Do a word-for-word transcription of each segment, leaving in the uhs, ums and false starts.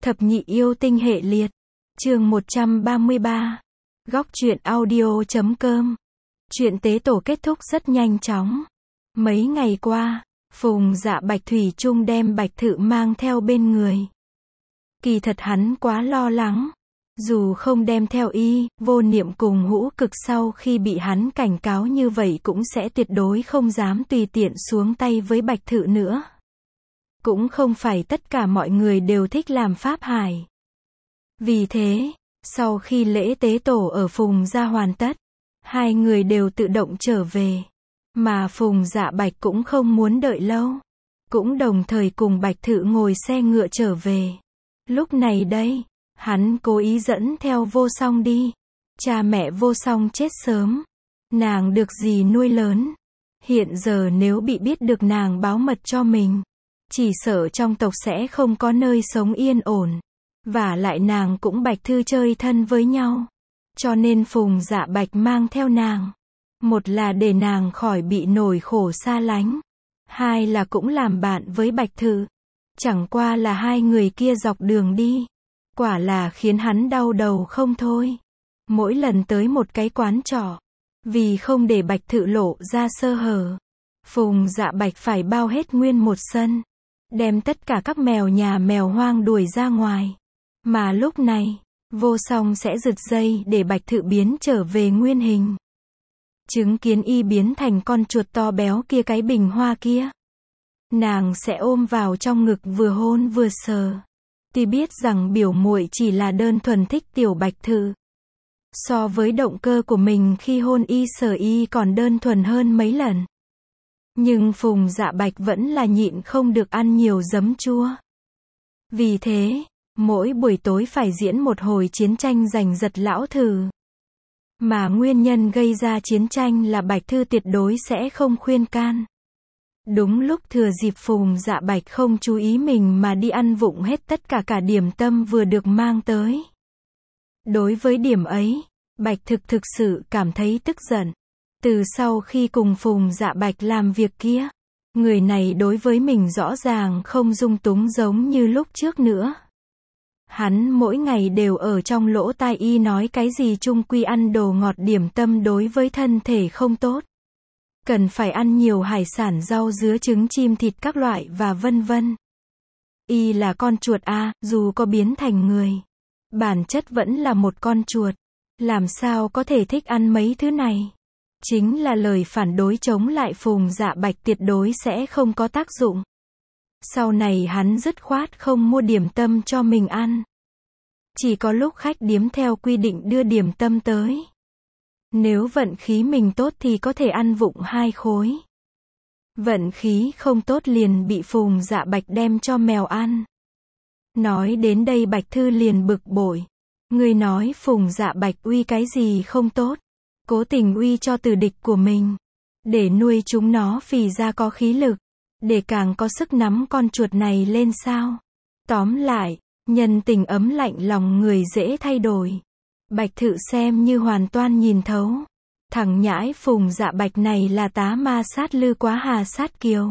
Thập nhị yêu tinh hệ liệt. Chương một trăm ba mươi ba. Góc truyện audio chấm com. Chuyện tế tổ kết thúc rất nhanh chóng. Mấy ngày qua, Phùng Dạ Bạch thủy chung đem Bạch Thự mang theo bên người. Kỳ thật hắn quá lo lắng. Dù không đem theo y, Vô Niệm cùng Hữu Cực sau khi bị hắn cảnh cáo như vậy cũng sẽ tuyệt đối không dám tùy tiện xuống tay với Bạch Thự nữa. Cũng không phải tất cả mọi người đều thích làm pháp hải. Vì thế, sau khi lễ tế tổ ở Phùng gia hoàn tất, hai người đều tự động trở về. Mà Phùng Dạ Bạch cũng không muốn đợi lâu. Cũng đồng thời cùng Bạch Thự ngồi xe ngựa trở về. Lúc này đây, hắn cố ý dẫn theo Vô Song đi. Cha mẹ Vô Song chết sớm. Nàng được dì nuôi lớn. Hiện giờ nếu bị biết được nàng báo mật cho mình, chỉ sợ trong tộc sẽ không có nơi sống yên ổn. Và lại nàng cũng Bạch Thư chơi thân với nhau. Cho nên Phùng Dạ Bạch mang theo nàng. Một là để nàng khỏi bị nỗi khổ xa lánh. Hai là cũng làm bạn với Bạch Thư. Chẳng qua là hai người kia dọc đường đi. Quả là khiến hắn đau đầu không thôi. Mỗi lần tới một cái quán trọ. Vì không để Bạch Thự lộ ra sơ hở, Phùng Dạ Bạch phải bao hết nguyên một sân. Đem tất cả các mèo nhà mèo hoang đuổi ra ngoài. Mà lúc này, Vô Song sẽ giật dây để Bạch Thự biến trở về nguyên hình. Chứng kiến y biến thành con chuột to béo kia cái bình hoa kia. Nàng sẽ ôm vào trong ngực vừa hôn vừa sờ. Tuy biết rằng biểu muội chỉ là đơn thuần thích tiểu Bạch Thự. So với động cơ của mình khi hôn y sờ y còn đơn thuần hơn mấy lần. Nhưng Phùng Dạ Bạch vẫn là nhịn không được ăn nhiều giấm chua. Vì thế, mỗi buổi tối phải diễn một hồi chiến tranh giành giật lão thử. Mà nguyên nhân gây ra chiến tranh là Bạch Thư tuyệt đối sẽ không khuyên can. Đúng lúc thừa dịp Phùng Dạ Bạch không chú ý mình mà đi ăn vụng hết tất cả cả điểm tâm vừa được mang tới. Đối với điểm ấy, Bạch Thực thực sự cảm thấy tức giận. Từ sau khi cùng Phùng Dạ Bạch làm việc kia, người này đối với mình rõ ràng không dung túng giống như lúc trước nữa. Hắn mỗi ngày đều ở trong lỗ tai y nói cái gì chung quy ăn đồ ngọt điểm tâm đối với thân thể không tốt. Cần phải ăn nhiều hải sản rau dứa trứng chim thịt các loại và vân vân. Y là con chuột a, dù có biến thành người, bản chất vẫn là một con chuột. Làm sao có thể thích ăn mấy thứ này? Chính là lời phản đối chống lại Phùng Dạ Bạch tuyệt đối sẽ không có tác dụng. Sau này hắn dứt khoát không mua điểm tâm cho mình ăn. Chỉ có lúc khách điếm theo quy định đưa điểm tâm tới. Nếu vận khí mình tốt thì có thể ăn vụng hai khối. Vận khí không tốt liền bị Phùng Dạ Bạch đem cho mèo ăn. Nói đến đây Bạch Thư liền bực bội. Người nói Phùng Dạ Bạch uy cái gì không tốt. Cố tình uy cho tử địch của mình. Để nuôi chúng nó phì ra có khí lực. Để càng có sức nắm con chuột này lên sao. Tóm lại, nhân tình ấm lạnh lòng người dễ thay đổi. Bạch Thự xem như hoàn toàn nhìn thấu. Thằng nhãi Phùng Dạ Bạch này là tá ma sát lư quá hà sát kiều.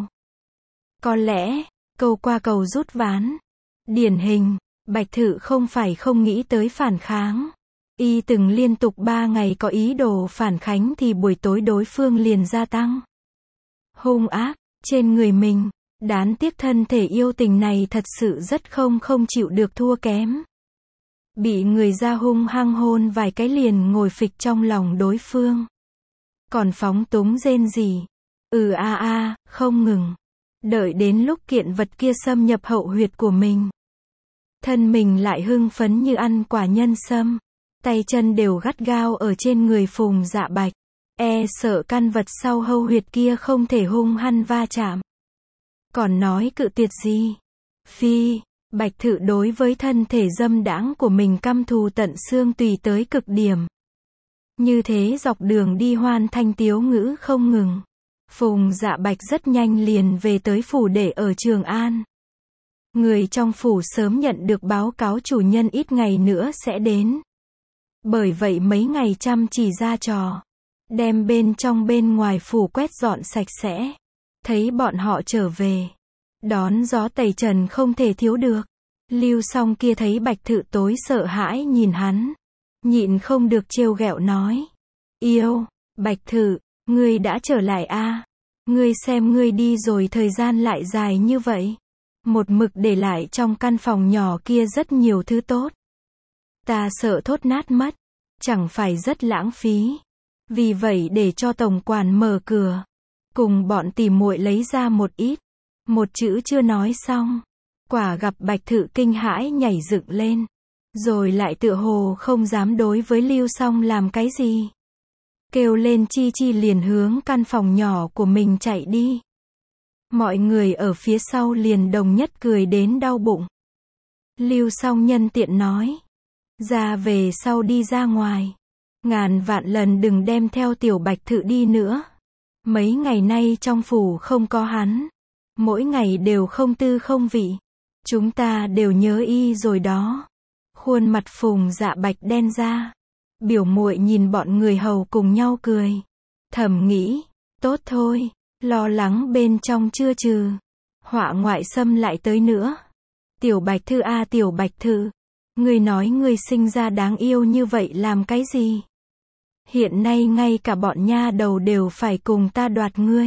Có lẽ, câu qua cầu rút ván. Điển hình, Bạch Thự không phải không nghĩ tới phản kháng. Y từng liên tục ba ngày có ý đồ phản kháng thì buổi tối đối phương liền gia tăng. Hung ác, trên người mình. Đáng tiếc thân thể yêu tình này thật sự rất không không chịu được thua kém. Bị người ra hung hăng hôn vài cái liền ngồi phịch trong lòng đối phương. Còn phóng túng rên rỉ. Ừ a a, không ngừng. Đợi đến lúc kiện vật kia xâm nhập hậu huyệt của mình. Thân mình lại hưng phấn như ăn quả nhân sâm. Tay chân đều gắt gao ở trên người Phùng Dạ Bạch. E sợ căn vật sau hậu huyệt kia không thể hung hăng va chạm. Còn nói cự tuyệt gì? Phi, Bạch Thự đối với thân thể dâm đãng của mình căm thù tận xương tùy tới cực điểm. Như thế dọc đường đi hoan thanh tiếu ngữ không ngừng. Phùng Dạ Bạch rất nhanh liền về tới phủ để ở Trường An. Người trong phủ sớm nhận được báo cáo chủ nhân ít ngày nữa sẽ đến. Bởi vậy mấy ngày chăm chỉ ra trò. Đem bên trong bên ngoài phủ quét dọn sạch sẽ. Thấy bọn họ trở về. Đón gió tẩy trần không thể thiếu được. Lưu Song kia thấy Bạch Thự tối sợ hãi nhìn hắn, nhịn không được trêu ghẹo nói. Yêu, Bạch Thự, ngươi đã trở lại a? Ngươi xem ngươi đi rồi thời gian lại dài như vậy. Một mực để lại trong căn phòng nhỏ kia rất nhiều thứ tốt. Ta sợ thốt nát mất, chẳng phải rất lãng phí. Vì vậy để cho tổng quản mở cửa, cùng bọn tỉ muội lấy ra một ít. Một chữ chưa nói xong, quả gặp Bạch Thự kinh hãi nhảy dựng lên, rồi lại tựa hồ không dám đối với Lưu Song làm cái gì. Kêu lên chi chi liền hướng căn phòng nhỏ của mình chạy đi. Mọi người ở phía sau liền đồng nhất cười đến đau bụng. Lưu Song nhân tiện nói, ra về sau đi ra ngoài, ngàn vạn lần đừng đem theo tiểu Bạch Thự đi nữa. Mấy ngày nay trong phủ không có hắn, mỗi ngày đều không tư không vị. Chúng ta đều nhớ y rồi đó. Khuôn mặt Phùng Dạ Bạch đen ra. Biểu muội nhìn bọn người hầu cùng nhau cười, thầm nghĩ, tốt thôi, lo lắng bên trong chưa trừ, họa ngoại xâm lại tới nữa. Tiểu Bạch Thư a tiểu Bạch Thư, ngươi nói ngươi sinh ra đáng yêu như vậy làm cái gì? Hiện nay ngay cả bọn nha đầu đều phải cùng ta đoạt ngươi.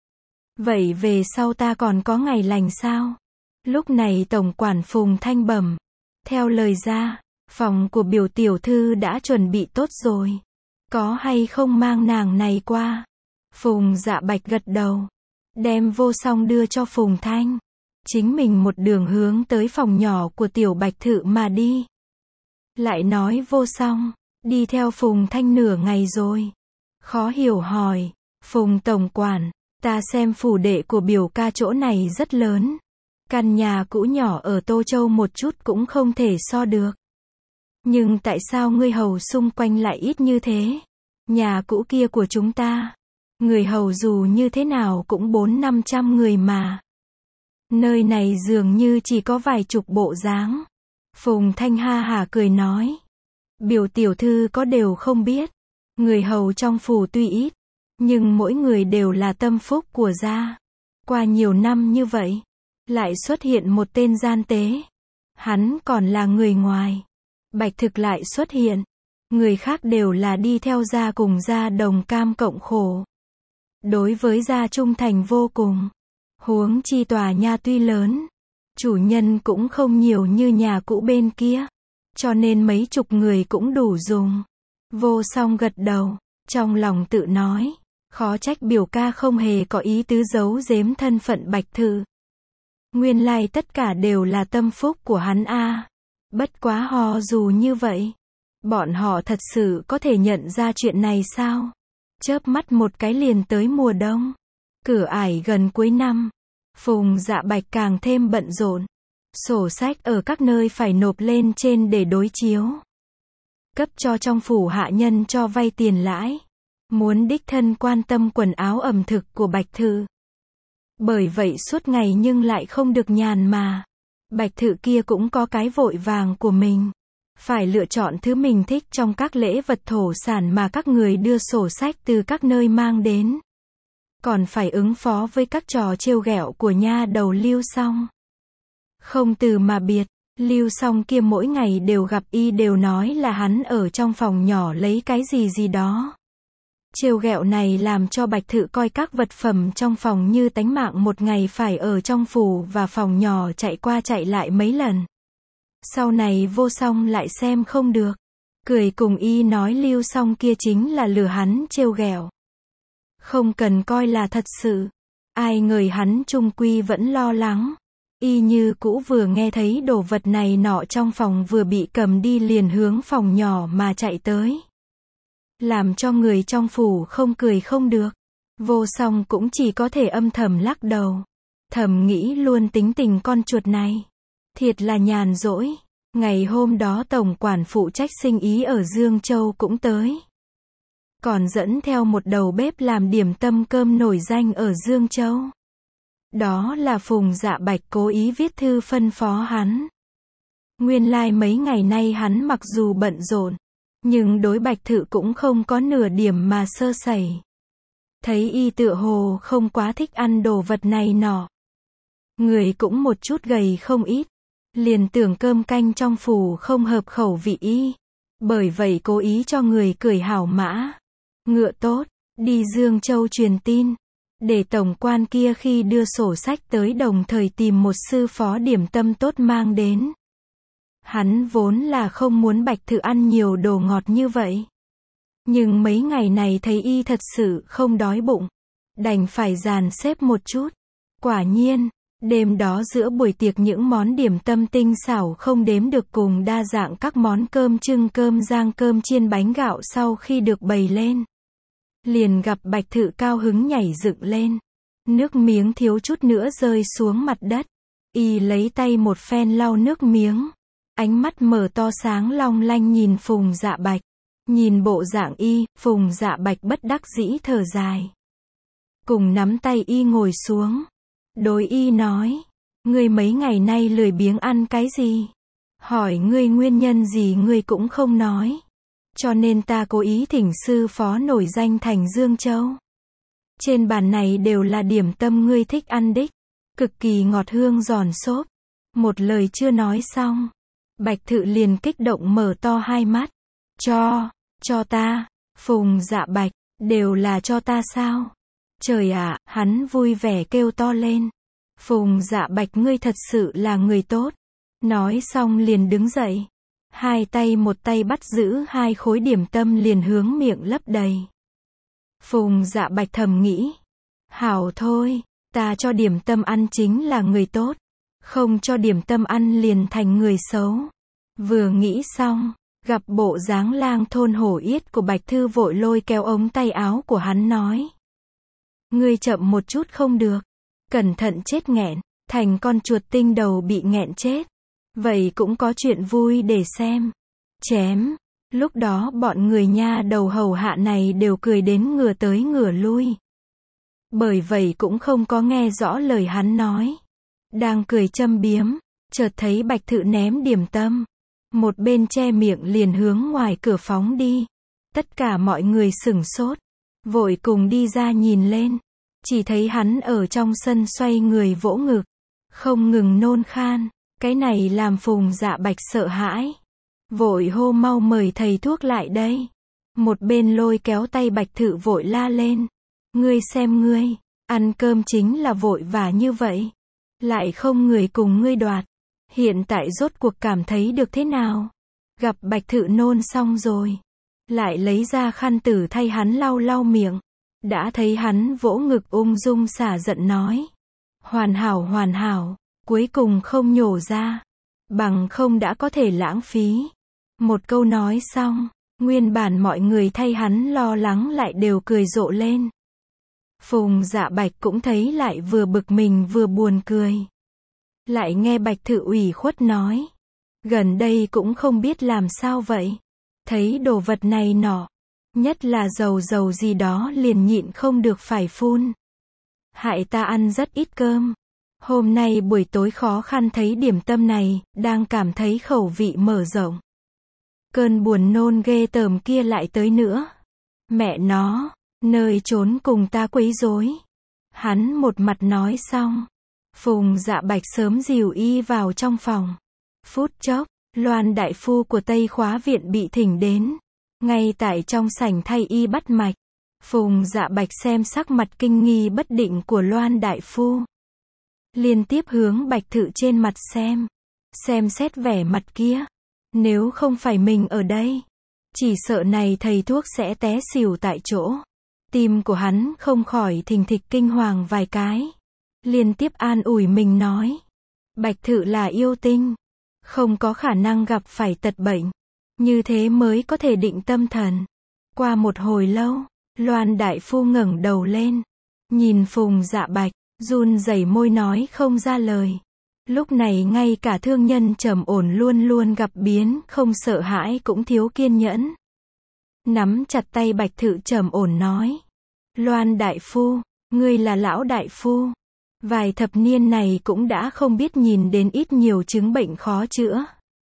Vậy về sau ta còn có ngày lành sao? Lúc này tổng quản Phùng Thanh bẩm, theo lời ra, phòng của biểu tiểu thư đã chuẩn bị tốt rồi. Có hay không mang nàng này qua? Phùng Dạ Bạch gật đầu, đem Vô Song đưa cho Phùng Thanh. Chính mình một đường hướng tới phòng nhỏ của tiểu Bạch Thự mà đi. Lại nói Vô Song, đi theo Phùng Thanh nửa ngày rồi. Khó hiểu hỏi, Phùng tổng quản, ta xem phủ đệ của biểu ca chỗ này rất lớn. Căn nhà cũ nhỏ ở Tô Châu một chút cũng không thể so được. Nhưng tại sao ngươi hầu xung quanh lại ít như thế? Nhà cũ kia của chúng ta, người hầu dù như thế nào cũng bốn năm trăm người mà. Nơi này dường như chỉ có vài chục bộ dáng. Phùng Thanh ha hả cười nói. Biểu tiểu thư có đều không biết. Người hầu trong phủ tuy ít, nhưng mỗi người đều là tâm phúc của gia. Qua nhiều năm như vậy, lại xuất hiện một tên gian tế. Hắn còn là người ngoài. Bạch Thực lại xuất hiện. Người khác đều là đi theo gia cùng gia đồng cam cộng khổ. Đối với gia trung thành vô cùng. Huống chi tòa nhà tuy lớn, chủ nhân cũng không nhiều như nhà cũ bên kia. Cho nên mấy chục người cũng đủ dùng. Vô Song gật đầu, trong lòng tự nói. Khó trách biểu ca không hề có ý tứ giấu giếm thân phận Bạch Thự. Nguyên lai tất cả đều là tâm phúc của hắn a. Bất quá hò dù như vậy, bọn họ thật sự có thể nhận ra chuyện này sao? Chớp mắt một cái liền tới mùa đông. Cửa ải gần cuối năm, Phùng Dạ Bạch càng thêm bận rộn. Sổ sách ở các nơi phải nộp lên trên để đối chiếu. Cấp cho trong phủ hạ nhân cho vay tiền lãi. Muốn đích thân quan tâm quần áo ẩm thực của Bạch Thự. Bởi vậy suốt ngày nhưng lại không được nhàn mà. Bạch Thự kia cũng có cái vội vàng của mình. Phải lựa chọn thứ mình thích trong các lễ vật thổ sản mà các người đưa sổ sách từ các nơi mang đến. Còn phải ứng phó với các trò trêu ghẹo của nha đầu Lưu Song. Không từ mà biệt, Lưu Song kia mỗi ngày đều gặp y đều nói là hắn ở trong phòng nhỏ lấy cái gì gì đó. Trêu ghẹo này làm cho Bạch Thự coi các vật phẩm trong phòng như tánh mạng, một ngày phải ở trong phủ và phòng nhỏ chạy qua chạy lại mấy lần. Sau này Vô Song lại xem không được, cười cùng y nói Lưu Song kia chính là lừa hắn trêu ghẹo. Không cần coi là thật sự. Ai ngờ hắn chung quy vẫn lo lắng. Y như cũ vừa nghe thấy đồ vật này nọ trong phòng vừa bị cầm đi liền hướng phòng nhỏ mà chạy tới. Làm cho người trong phủ không cười không được. Vô Song cũng chỉ có thể âm thầm lắc đầu. Thầm nghĩ luôn tính tình con chuột này. Thiệt là nhàn rỗi. Ngày hôm đó tổng quản phụ trách sinh ý ở Dương Châu cũng tới. Còn dẫn theo một đầu bếp làm điểm tâm cơm nổi danh ở Dương Châu. Đó là Phùng Dạ Bạch cố ý viết thư phân phó hắn. Nguyên lai like mấy ngày nay hắn mặc dù bận rộn, nhưng đối Bạch Thự cũng không có nửa điểm mà sơ sẩy. Thấy y tựa hồ không quá thích ăn đồ vật này nọ. Người cũng một chút gầy không ít. liền tưởng cơm canh trong phủ không hợp khẩu vị y. Bởi vậy cố ý cho người cưỡi hảo mã, ngựa tốt, đi Dương Châu truyền tin. Để tổng quan kia khi đưa sổ sách tới đồng thời tìm một sư phó điểm tâm tốt mang đến. Hắn vốn là không muốn Bạch Thự ăn nhiều đồ ngọt như vậy. Nhưng mấy ngày này thấy y thật sự không đói bụng. Đành phải dàn xếp một chút. Quả nhiên, đêm đó giữa buổi tiệc những món điểm tâm tinh xảo không đếm được cùng đa dạng các món cơm trưng cơm rang cơm chiên bánh gạo sau khi được bày lên. Liền gặp Bạch Thự cao hứng nhảy dựng lên. Nước miếng thiếu chút nữa rơi xuống mặt đất. Y lấy tay một phen lau nước miếng. Ánh mắt mở to sáng long lanh nhìn Phùng Dạ Bạch. Nhìn bộ dạng y, Phùng Dạ Bạch bất đắc dĩ thở dài. Cùng nắm tay y ngồi xuống. Đối y nói. Ngươi mấy ngày nay lười biếng ăn cái gì? Hỏi ngươi nguyên nhân gì ngươi cũng không nói. Cho nên ta cố ý thỉnh sư phó nổi danh thành Dương Châu. Trên bàn này đều là điểm tâm ngươi thích ăn đích. Cực kỳ ngọt hương giòn xốp. Một lời chưa nói xong. Bạch Thự liền kích động mở to hai mắt. Cho, cho ta, Phùng Dạ Bạch, đều là cho ta sao? Trời ạ, hắn vui vẻ kêu to lên. Phùng Dạ Bạch ngươi thật sự là người tốt. Nói xong liền đứng dậy. Hai tay một tay bắt giữ hai khối điểm tâm liền hướng miệng lấp đầy. Phùng Dạ Bạch thầm nghĩ. Hảo thôi, ta cho điểm tâm ăn chính là người tốt. Không cho điểm tâm ăn liền thành người xấu. Vừa nghĩ xong, gặp bộ dáng lang thôn hổ yết của Bạch Thư vội lôi kéo ống tay áo của hắn nói. Ngươi chậm một chút không được. Cẩn thận chết nghẹn, thành con chuột tinh đầu bị nghẹn chết. Vậy cũng có chuyện vui để xem. Chém. Lúc đó bọn người nha đầu hầu hạ này đều cười đến ngửa tới ngửa lui. Bởi vậy cũng không có nghe rõ lời hắn nói. Đang cười châm biếm, chợt thấy Bạch Thự ném điểm tâm. Một bên che miệng liền hướng ngoài cửa phóng đi. Tất cả mọi người sửng sốt. Vội cùng đi ra nhìn lên. Chỉ thấy hắn ở trong sân xoay người vỗ ngực. Không ngừng nôn khan. Cái này làm Phùng Dạ Bạch sợ hãi. Vội hô mau mời thầy thuốc lại đây. Một bên lôi kéo tay Bạch Thự vội la lên. Ngươi xem ngươi, ăn cơm chính là vội vã như vậy. Lại không người cùng ngươi đoạt. Hiện tại rốt cuộc cảm thấy được thế nào? Gặp Bạch Thự nôn xong rồi. Lại lấy ra khăn tử thay hắn lau lau miệng. Đã thấy hắn vỗ ngực ung dung xả giận nói. Hoàn hảo hoàn hảo, cuối cùng không nhổ ra. Bằng không đã có thể lãng phí. Một câu nói xong, nguyên bản mọi người thay hắn lo lắng lại đều cười rộ lên. Phùng Dạ Bạch cũng thấy lại vừa bực mình vừa buồn cười. Lại nghe Bạch Thự ủy khuất nói. Gần đây cũng không biết làm sao vậy. Thấy đồ vật này nọ. Nhất là dầu dầu gì đó liền nhịn không được phải phun. Hại ta ăn rất ít cơm. Hôm nay buổi tối khó khăn thấy điểm tâm này, đang cảm thấy khẩu vị mở rộng. Cơn buồn nôn ghê tởm kia lại tới nữa. Mẹ nó, nơi trốn cùng ta quấy rối. Hắn một mặt nói xong. Phùng Dạ Bạch sớm dìu y vào trong phòng. Phút chốc, Loan đại phu của Tây Khóa viện bị thỉnh đến. Ngay tại trong sảnh thay y bắt mạch. Phùng Dạ Bạch xem sắc mặt kinh nghi bất định của Loan đại phu. Liên tiếp hướng Bạch Thự trên mặt xem. Xem xét vẻ mặt kia. Nếu không phải mình ở đây, chỉ sợ này thầy thuốc sẽ té xỉu tại chỗ. Tim của hắn không khỏi thình thịch kinh hoàng vài cái. Liên tiếp an ủi mình nói. Bạch Thự là yêu tinh. Không có khả năng gặp phải tật bệnh. Như thế mới có thể định tâm thần. Qua một hồi lâu, Loan đại phu ngẩng đầu lên. Nhìn Phùng Dạ Bạch, run rẩy môi nói không ra lời. Lúc này ngay cả thương nhân trầm ổn luôn luôn gặp biến, không sợ hãi cũng thiếu kiên nhẫn. Nắm chặt tay Bạch Thự trầm ổn nói. Loan đại phu, ngươi là lão đại phu. Vài thập niên này cũng đã không biết nhìn đến ít nhiều chứng bệnh khó chữa.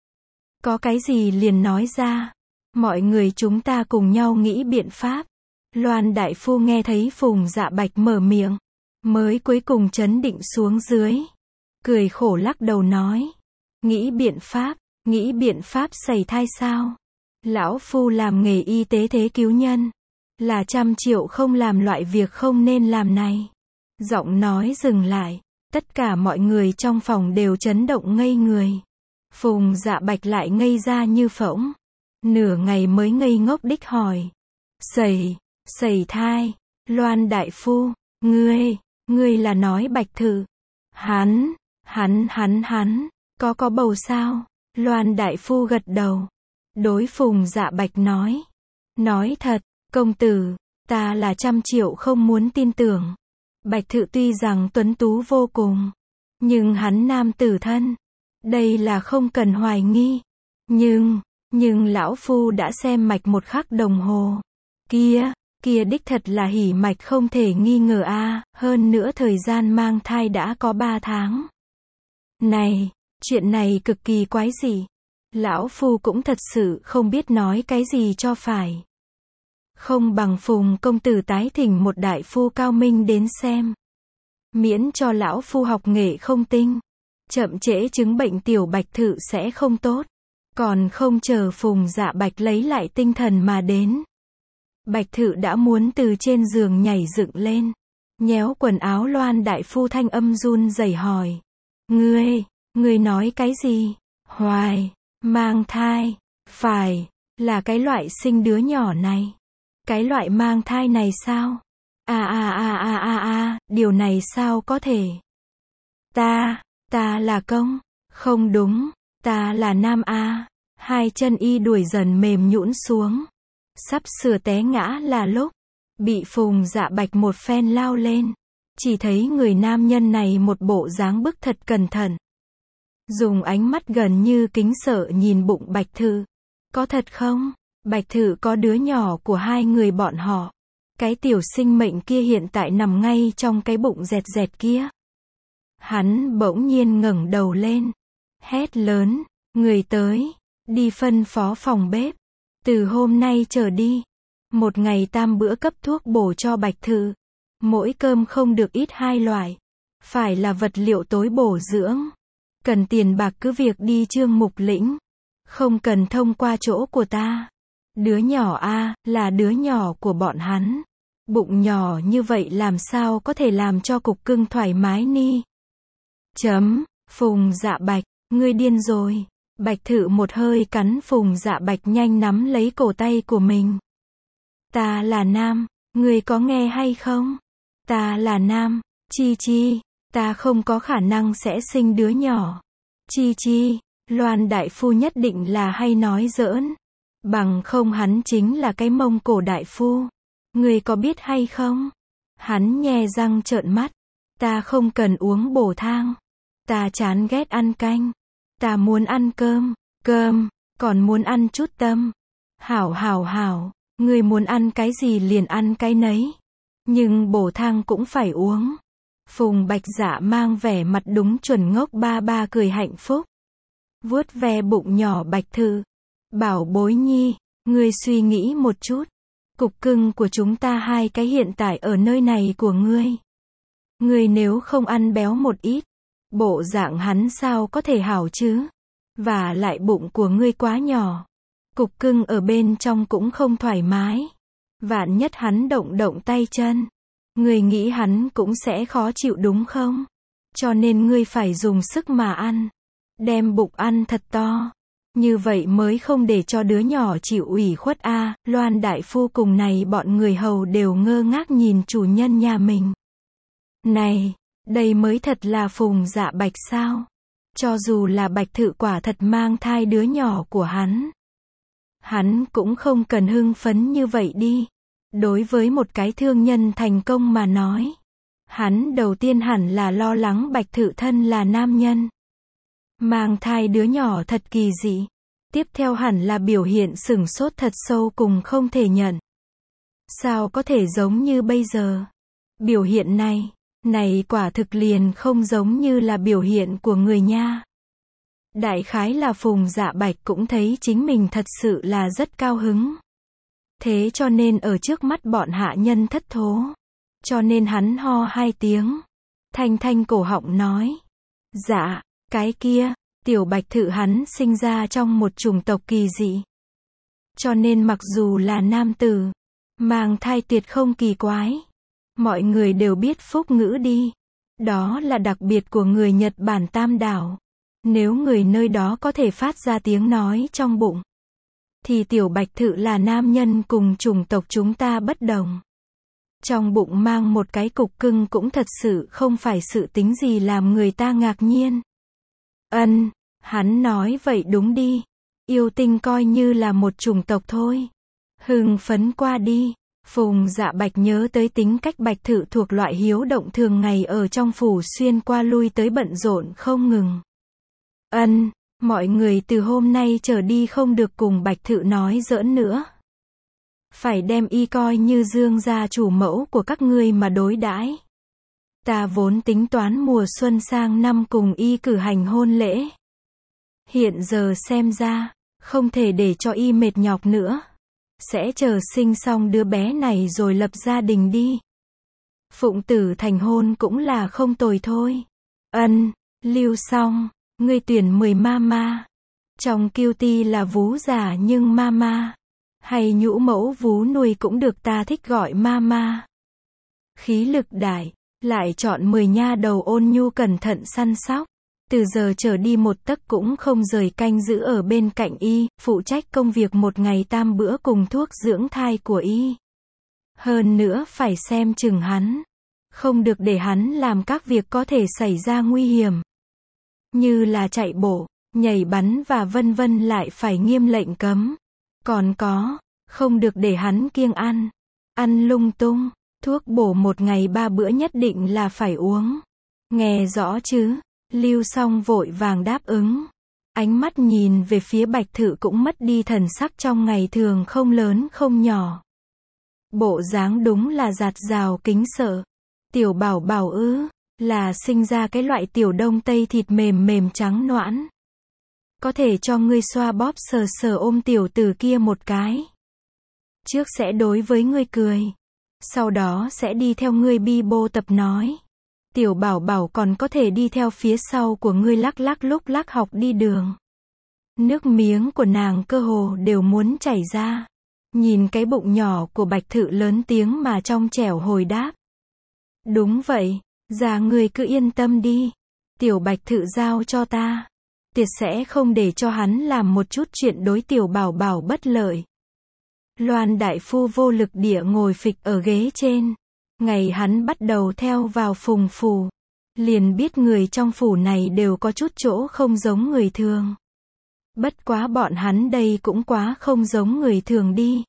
Có cái gì liền nói ra. Mọi người chúng ta cùng nhau nghĩ biện pháp. Loan đại phu nghe thấy Phùng Dạ Bạch mở miệng. Mới cuối cùng trấn định xuống dưới. Cười khổ lắc đầu nói. Nghĩ biện pháp, nghĩ biện pháp sẩy thai sao? Lão phu làm nghề y tế thế cứu nhân. Là trăm triệu không làm loại việc không nên làm này. Giọng nói dừng lại. Tất cả mọi người trong phòng đều chấn động ngây người. Phùng Dạ Bạch lại ngây ra như phỗng. Nửa ngày mới ngây ngốc đích hỏi. Sẩy, sẩy thai, Loan đại phu, ngươi, ngươi là nói Bạch Thự. Hắn, hắn hắn hắn, có có bầu sao? Loan đại phu gật đầu. Đối Phùng Dạ Bạch nói. Nói thật, công tử, ta là trăm triệu không muốn tin tưởng. Bạch Thự tuy rằng tuấn tú vô cùng, nhưng hắn nam tử thân. Đây là không cần hoài nghi. Nhưng, nhưng lão phu đã xem mạch một khắc đồng hồ. Kia, kia đích thật là hỉ mạch không thể nghi ngờ a, hơn nữa thời gian mang thai đã có ba tháng. Này, chuyện này cực kỳ quái dị. Lão phu cũng thật sự không biết nói cái gì cho phải. Không bằng Phùng công tử tái thỉnh một đại phu cao minh đến xem. Miễn cho lão phu học nghệ không tinh. Chậm trễ chứng bệnh tiểu Bạch Thự sẽ không tốt. Còn không chờ Phùng Dạ Bạch lấy lại tinh thần mà đến. Bạch Thự đã muốn từ trên giường nhảy dựng lên. Nhéo quần áo Loan đại phu thanh âm run rẩy hỏi. Ngươi, ngươi nói cái gì? Hoài, mang thai, phải, là cái loại sinh đứa nhỏ này. Cái loại mang thai này sao? À à à à à à, điều này sao có thể? Ta, ta là công, không đúng, ta là nam a. Hai chân y đuổi dần mềm nhũn xuống. Sắp sửa té ngã là lúc, bị Phùng Dạ Bạch một phen lao lên. Chỉ thấy người nam nhân này một bộ dáng bức thật cẩn thận. Dùng ánh mắt gần như kính sợ nhìn bụng Bạch Thự. Có thật không? Bạch Thự có đứa nhỏ của hai người bọn họ. Cái tiểu sinh mệnh kia hiện tại nằm ngay trong cái bụng dẹt dẹt kia. Hắn bỗng nhiên ngẩng đầu lên. Hét lớn, người tới, đi phân phó phòng bếp. Từ hôm nay trở đi, một ngày tam bữa cấp thuốc bổ cho Bạch Thự. Mỗi cơm không được ít hai loại. Phải là vật liệu tối bổ dưỡng. Cần tiền bạc cứ việc đi Trương Mục Lĩnh. Không cần thông qua chỗ của ta. Đứa nhỏ a, là đứa nhỏ của bọn hắn. Bụng nhỏ như vậy làm sao có thể làm cho cục cưng thoải mái ni. Chấm, Phùng Dạ Bạch, ngươi điên rồi. Bạch Thự một hơi cắn Phùng Dạ Bạch nhanh nắm lấy cổ tay của mình. Ta là nam, ngươi có nghe hay không? Ta là nam, chi chi, ta không có khả năng sẽ sinh đứa nhỏ. Chi chi, Loan đại phu nhất định là hay nói giỡn. Bằng không hắn chính là cái Mông Cổ đại phu. Ngươi có biết hay không? Hắn nhe răng trợn mắt. Ta không cần uống bổ thang. Ta chán ghét ăn canh. Ta muốn ăn cơm, cơm, còn muốn ăn chút tâm. Hảo hảo hảo, ngươi muốn ăn cái gì liền ăn cái nấy. Nhưng bổ thang cũng phải uống. Phùng Bạch Dạ mang vẻ mặt đúng chuẩn ngốc ba ba cười hạnh phúc. Vuốt ve bụng nhỏ Bạch Thự. Bảo bối nhi, ngươi suy nghĩ một chút. Cục cưng của chúng ta hai cái hiện tại ở nơi này của ngươi. Ngươi nếu không ăn béo một ít, bộ dạng hắn sao có thể hảo chứ? Và lại bụng của ngươi quá nhỏ. Cục cưng ở bên trong cũng không thoải mái. Vạn nhất hắn động động tay chân. Ngươi nghĩ hắn cũng sẽ khó chịu đúng không? Cho nên ngươi phải dùng sức mà ăn. Đem bụng ăn thật to. Như vậy mới không để cho đứa nhỏ chịu ủy khuất a. À, Loan đại phu cùng này bọn người hầu đều ngơ ngác nhìn chủ nhân nhà mình. Này, đây mới thật là Phùng Dạ Bạch sao? Cho dù là Bạch Thự quả thật mang thai đứa nhỏ của hắn. Hắn cũng không cần hưng phấn như vậy đi. Đối với một cái thương nhân thành công mà nói. Hắn đầu tiên hẳn là lo lắng Bạch Thự thân là nam nhân. Mang thai đứa nhỏ thật kỳ dị. Tiếp theo hẳn là biểu hiện sửng sốt thật sâu cùng không thể nhận. Sao có thể giống như bây giờ? Biểu hiện này, này quả thực liền không giống như là biểu hiện của người nha. Đại khái là Phùng Dạ Bạch cũng thấy chính mình thật sự là rất cao hứng. Thế cho nên ở trước mắt bọn hạ nhân thất thố. Cho nên hắn ho hai tiếng. Thanh thanh cổ họng nói. Dạ, cái kia, Tiểu Bạch Thự hắn sinh ra trong một chủng tộc kỳ dị. Cho nên mặc dù là nam tử, mang thai tuyệt không kỳ quái. Mọi người đều biết phúc ngữ đi. Đó là đặc biệt của người Nhật Bản Tam đảo. Nếu người nơi đó có thể phát ra tiếng nói trong bụng, thì Tiểu Bạch Thự là nam nhân cùng chủng tộc chúng ta bất đồng. Trong bụng mang một cái cục cưng cũng thật sự không phải sự tính gì làm người ta ngạc nhiên. Ân, hắn nói vậy đúng đi. Yêu tinh coi như là một chủng tộc thôi. Hưng phấn qua đi. Phùng Dạ Bạch nhớ tới tính cách Bạch Thự thuộc loại hiếu động thường ngày ở trong phủ xuyên qua lui tới bận rộn không ngừng. Ân, mọi người từ hôm nay trở đi không được cùng Bạch Thự nói giỡn nữa. Phải đem y coi như Dương gia chủ mẫu của các ngươi mà đối đãi. Ta vốn tính toán mùa xuân sang năm cùng y cử hành hôn lễ. Hiện giờ xem ra, không thể để cho y mệt nhọc nữa. Sẽ chờ sinh xong đứa bé này rồi lập gia đình đi. Phụng tử thành hôn cũng là không tồi thôi. Ân, Lưu Song, ngươi tuyển mười mama. Trong kiêu ti là vú già nhưng mama. Hay nhũ mẫu vú nuôi cũng được, ta thích gọi mama. Khí lực đại, lại chọn mười nha đầu ôn nhu cẩn thận săn sóc. Từ giờ trở đi một tấc cũng không rời canh giữ ở bên cạnh y, phụ trách công việc một ngày tam bữa cùng thuốc dưỡng thai của y. Hơn nữa phải xem chừng hắn. Không được để hắn làm các việc có thể xảy ra nguy hiểm. Như là chạy bộ, nhảy bắn và vân vân lại phải nghiêm lệnh cấm. Còn có, không được để hắn kiêng ăn. Ăn lung tung, thuốc bổ một ngày ba bữa nhất định là phải uống. Nghe rõ chứ? Lưu Song vội vàng đáp ứng. Ánh mắt nhìn về phía Bạch Thự cũng mất đi thần sắc trong ngày thường không lớn không nhỏ. Bộ dáng đúng là dạt dào kính sợ. Tiểu bảo bảo ư, là sinh ra cái loại tiểu đông tây thịt mềm mềm trắng noãn. Có thể cho ngươi xoa bóp sờ sờ ôm tiểu tử kia một cái. Trước sẽ đối với ngươi cười. Sau đó sẽ đi theo ngươi bi bô tập nói. Tiểu bảo bảo còn có thể đi theo phía sau của ngươi lắc lắc lúc lắc học đi đường. Nước miếng của nàng cơ hồ đều muốn chảy ra. Nhìn cái bụng nhỏ của Bạch Thự lớn tiếng mà trong trẻo hồi đáp. Đúng vậy, già ngươi cứ yên tâm đi. Tiểu Bạch Thự giao cho ta. Tuyệt sẽ không để cho hắn làm một chút chuyện đối tiểu bảo bảo bất lợi. Loan đại phu vô lực địa ngồi phịch ở ghế trên. Ngày hắn bắt đầu theo vào phùng phủ, liền biết người trong phủ này đều có chút chỗ không giống người thường. Bất quá bọn hắn đây cũng quá không giống người thường đi.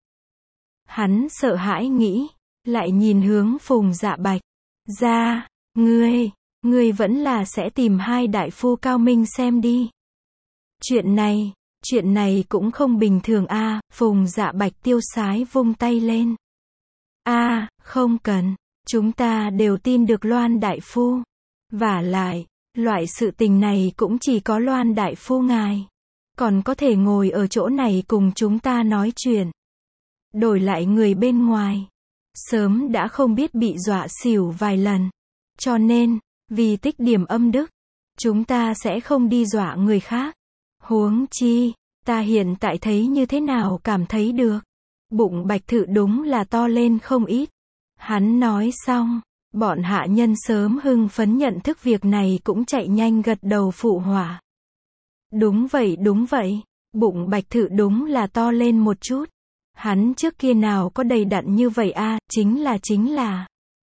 Hắn sợ hãi nghĩ, lại nhìn hướng Phùng Dạ Bạch. Ra, ngươi, ngươi vẫn là sẽ tìm hai đại phu cao minh xem đi. Chuyện này, chuyện này cũng không bình thường a. À, Phùng Dạ Bạch tiêu sái vung tay lên. A, à, không cần, chúng ta đều tin được Loan đại phu. Vả lại, loại sự tình này cũng chỉ có Loan đại phu ngài còn có thể ngồi ở chỗ này cùng chúng ta nói chuyện. Đổi lại người bên ngoài, sớm đã không biết bị dọa xỉu vài lần. Cho nên, vì tích điểm âm đức, chúng ta sẽ không đi dọa người khác. Huống chi, ta hiện tại thấy như thế nào cảm thấy được. Bụng Bạch Thự đúng là to lên không ít. Hắn nói xong, bọn hạ nhân sớm hưng phấn nhận thức việc này cũng chạy nhanh gật đầu phụ họa. Đúng vậy đúng vậy, bụng Bạch Thự đúng là to lên một chút. Hắn trước kia nào có đầy đặn như vậy a, à, chính là chính là.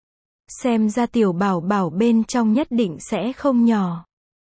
Xem ra tiểu bảo bảo bên trong nhất định sẽ không nhỏ.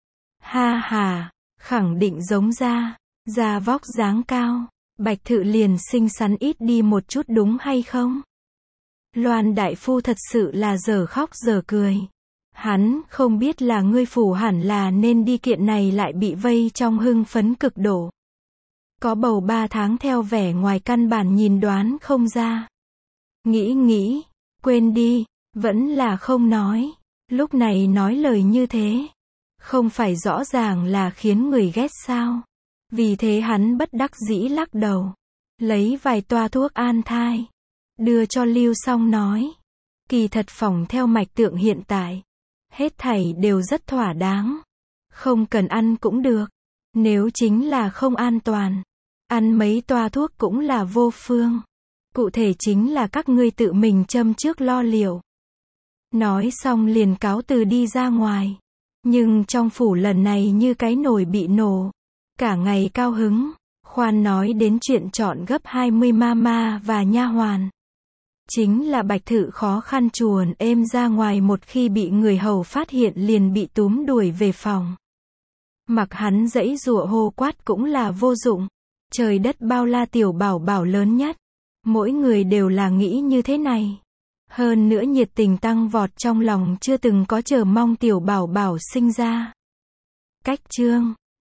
Ha ha, khẳng định giống ra, da vóc dáng cao, Bạch Thự liền xinh xắn ít đi một chút đúng hay không? Loan đại phu thật sự là giờ khóc giờ cười. Hắn không biết là ngươi phủ hẳn là nên đi kiện này lại bị vây trong hưng phấn cực độ. Có bầu ba tháng theo vẻ ngoài căn bản nhìn đoán không ra. Nghĩ nghĩ, quên đi, vẫn là không nói. Lúc này nói lời như thế, không phải rõ ràng là khiến người ghét sao? Vì thế hắn bất đắc dĩ lắc đầu, lấy vài toa thuốc an thai, đưa cho Lưu Song nói. Kỳ thật phỏng theo mạch tượng hiện tại, hết thảy đều rất thỏa đáng. Không cần ăn cũng được. Nếu chính là không an toàn, ăn mấy toa thuốc cũng là vô phương. Cụ thể chính là các ngươi tự mình châm trước lo liệu. Nói xong liền cáo từ đi ra ngoài. Nhưng trong phủ lần này như cái nồi bị nổ. Cả ngày cao hứng. Khoan nói đến chuyện chọn gấp hai mươi mama và nha hoàn. Chính là Bạch Thự khó khăn chuồn êm ra ngoài, một khi bị người hầu phát hiện liền bị túm đuổi về phòng. Mặc hắn giãy giụa hô quát cũng là vô dụng. Trời đất bao la, tiểu bảo bảo lớn nhất. Mỗi người đều là nghĩ như thế này. Hơn nữa nhiệt tình tăng vọt trong lòng, chưa từng có chờ mong tiểu bảo bảo sinh ra. Cách chương